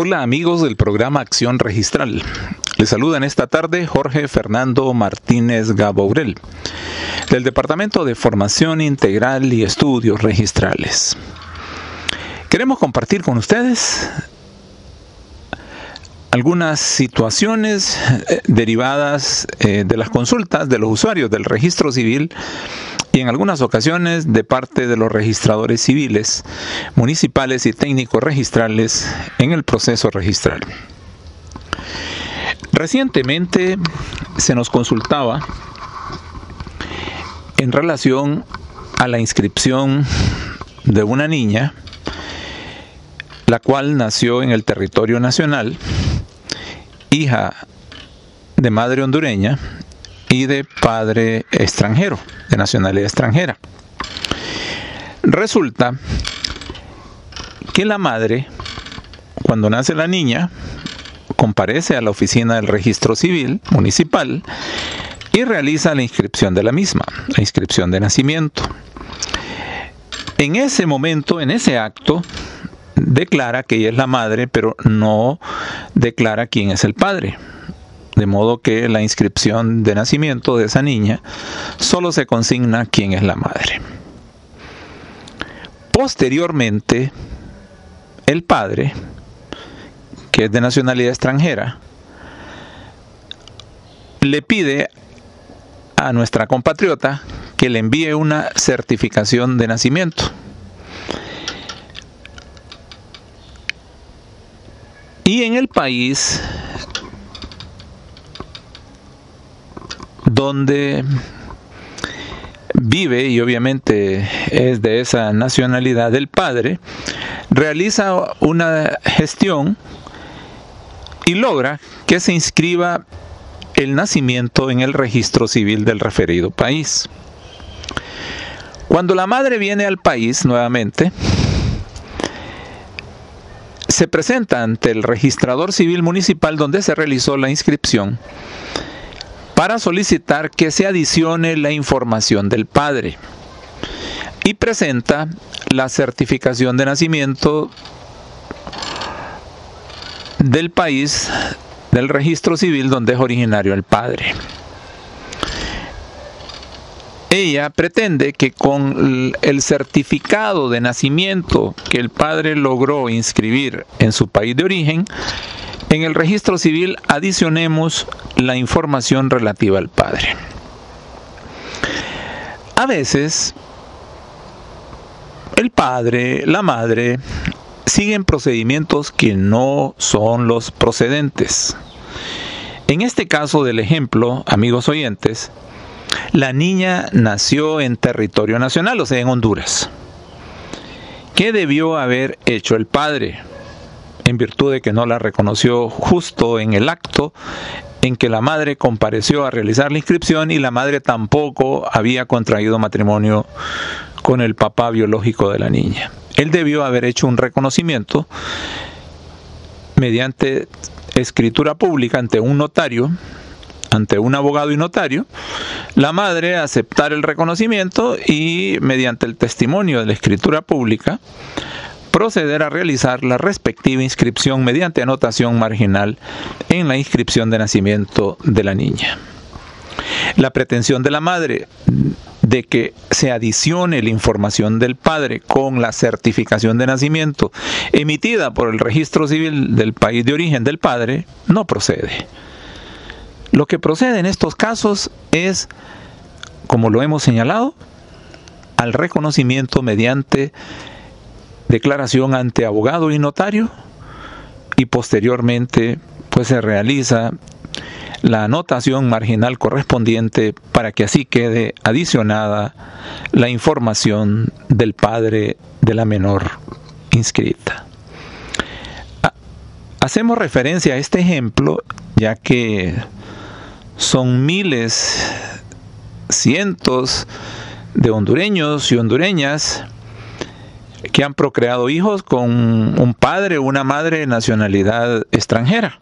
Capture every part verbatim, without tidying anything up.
Hola amigos del programa Acción Registral. Les saluda en esta tarde Jorge Fernando Martínez Gabourel, del Departamento de Formación Integral y Estudios Registrales. Queremos compartir con ustedes algunas situaciones derivadas de las consultas de los usuarios del registro civil y en algunas ocasiones de parte de los registradores civiles, municipales y técnicos registrales en el proceso registral. Recientemente se nos consultaba en relación a la inscripción de una niña, la cual nació en el territorio nacional, hija de madre hondureña y de padre extranjero, de nacionalidad extranjera. Resulta que la madre, cuando nace la niña, comparece a la oficina del registro civil municipal y realiza la inscripción de la misma, la inscripción de nacimiento. En ese momento, en ese acto, declara que ella es la madre, pero no declara quién es el padre. De modo que la inscripción de nacimiento de esa niña solo se consigna quién es la madre. Posteriormente, el padre, que es de nacionalidad extranjera, le pide a nuestra compatriota que le envíe una certificación de nacimiento. Y en el país donde vive, y obviamente es de esa nacionalidad del padre, realiza una gestión y logra que se inscriba el nacimiento en el registro civil del referido país. Cuando la madre viene al país nuevamente, se presenta ante el registrador civil municipal donde se realizó la inscripción para solicitar que se adicione la información del padre y presenta la certificación de nacimiento del país del registro civil donde es originario el padre. Ella pretende que con el certificado de nacimiento que el padre logró inscribir en su país de origen, en el registro civil adicionemos la información relativa al padre. A veces, el padre, la madre, siguen procedimientos que no son los procedentes. En este caso del ejemplo, amigos oyentes, la niña nació en territorio nacional, o sea, en Honduras. ¿Qué debió haber hecho el padre? En virtud de que no la reconoció justo en el acto en que la madre compareció a realizar la inscripción y la madre tampoco había contraído matrimonio con el papá biológico de la niña. Él debió haber hecho un reconocimiento mediante escritura pública ante un notario, ante un abogado y notario, la madre aceptar el reconocimiento y mediante el testimonio de la escritura pública proceder a realizar la respectiva inscripción mediante anotación marginal en la inscripción de nacimiento de la niña. La pretensión de la madre de que se adicione la información del padre con la certificación de nacimiento emitida por el registro civil del país de origen del padre no procede. Lo que procede en estos casos es, como lo hemos señalado, al reconocimiento mediante declaración ante abogado y notario, y posteriormente pues se realiza la anotación marginal correspondiente para que así quede adicionada la información del padre de la menor inscrita. Hacemos referencia a este ejemplo ya que son miles, cientos de hondureños y hondureñas que han procreado hijos con un padre o una madre de nacionalidad extranjera.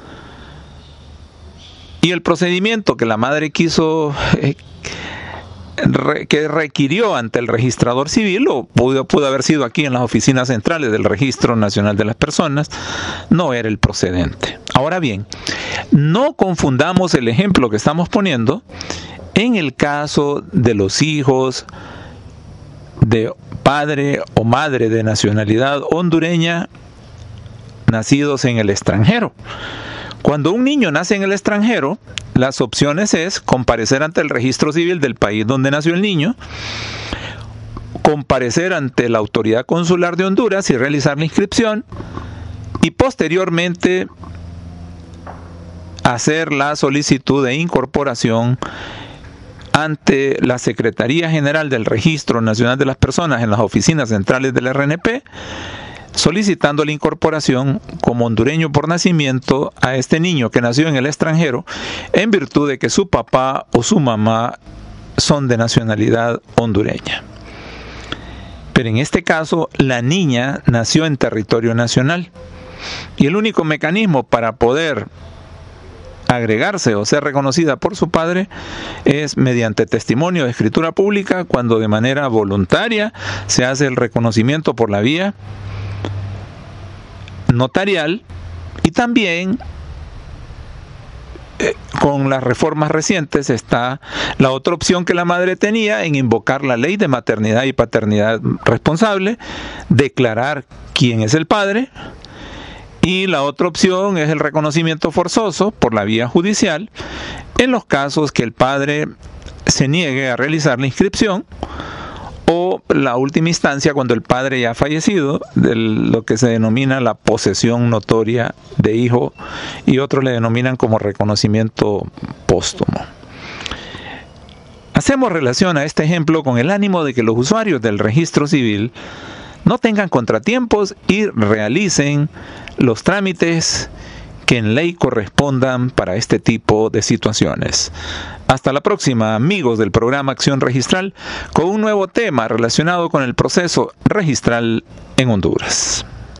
Y el procedimiento que la madre quiso eh, que requirió ante el registrador civil, o pudo, pudo haber sido aquí en las oficinas centrales del Registro Nacional de las Personas, no era el procedente. Ahora bien, no confundamos el ejemplo que estamos poniendo en el caso de los hijos de padre o madre de nacionalidad hondureña nacidos en el extranjero. Cuando un niño nace en el extranjero, las opciones es comparecer ante el registro civil del país donde nació el niño, comparecer ante la autoridad consular de Honduras y realizar la inscripción, y posteriormente hacer la solicitud de incorporación ante la Secretaría General del Registro Nacional de las Personas en las oficinas centrales del R N P, solicitando la incorporación como hondureño por nacimiento a este niño que nació en el extranjero en virtud de que su papá o su mamá son de nacionalidad hondureña. Pero en este caso, la niña nació en territorio nacional y el único mecanismo para poder agregarse o ser reconocida por su padre es mediante testimonio de escritura pública, cuando de manera voluntaria se hace el reconocimiento por la vía notarial, y también eh, con las reformas recientes está la otra opción que la madre tenía en invocar la ley de maternidad y paternidad responsable, declarar quién es el padre, y la otra opción es el reconocimiento forzoso por la vía judicial en los casos que el padre se niegue a realizar la inscripción, o la última instancia cuando el padre ya ha fallecido, de lo que se denomina la posesión notoria de hijo, y otros le denominan como reconocimiento póstumo. Hacemos relación a este ejemplo con el ánimo de que los usuarios del registro civil no tengan contratiempos y realicen los trámites que en ley correspondan para este tipo de situaciones. Hasta la próxima, amigos del programa Acción Registral, con un nuevo tema relacionado con el proceso registral en Honduras.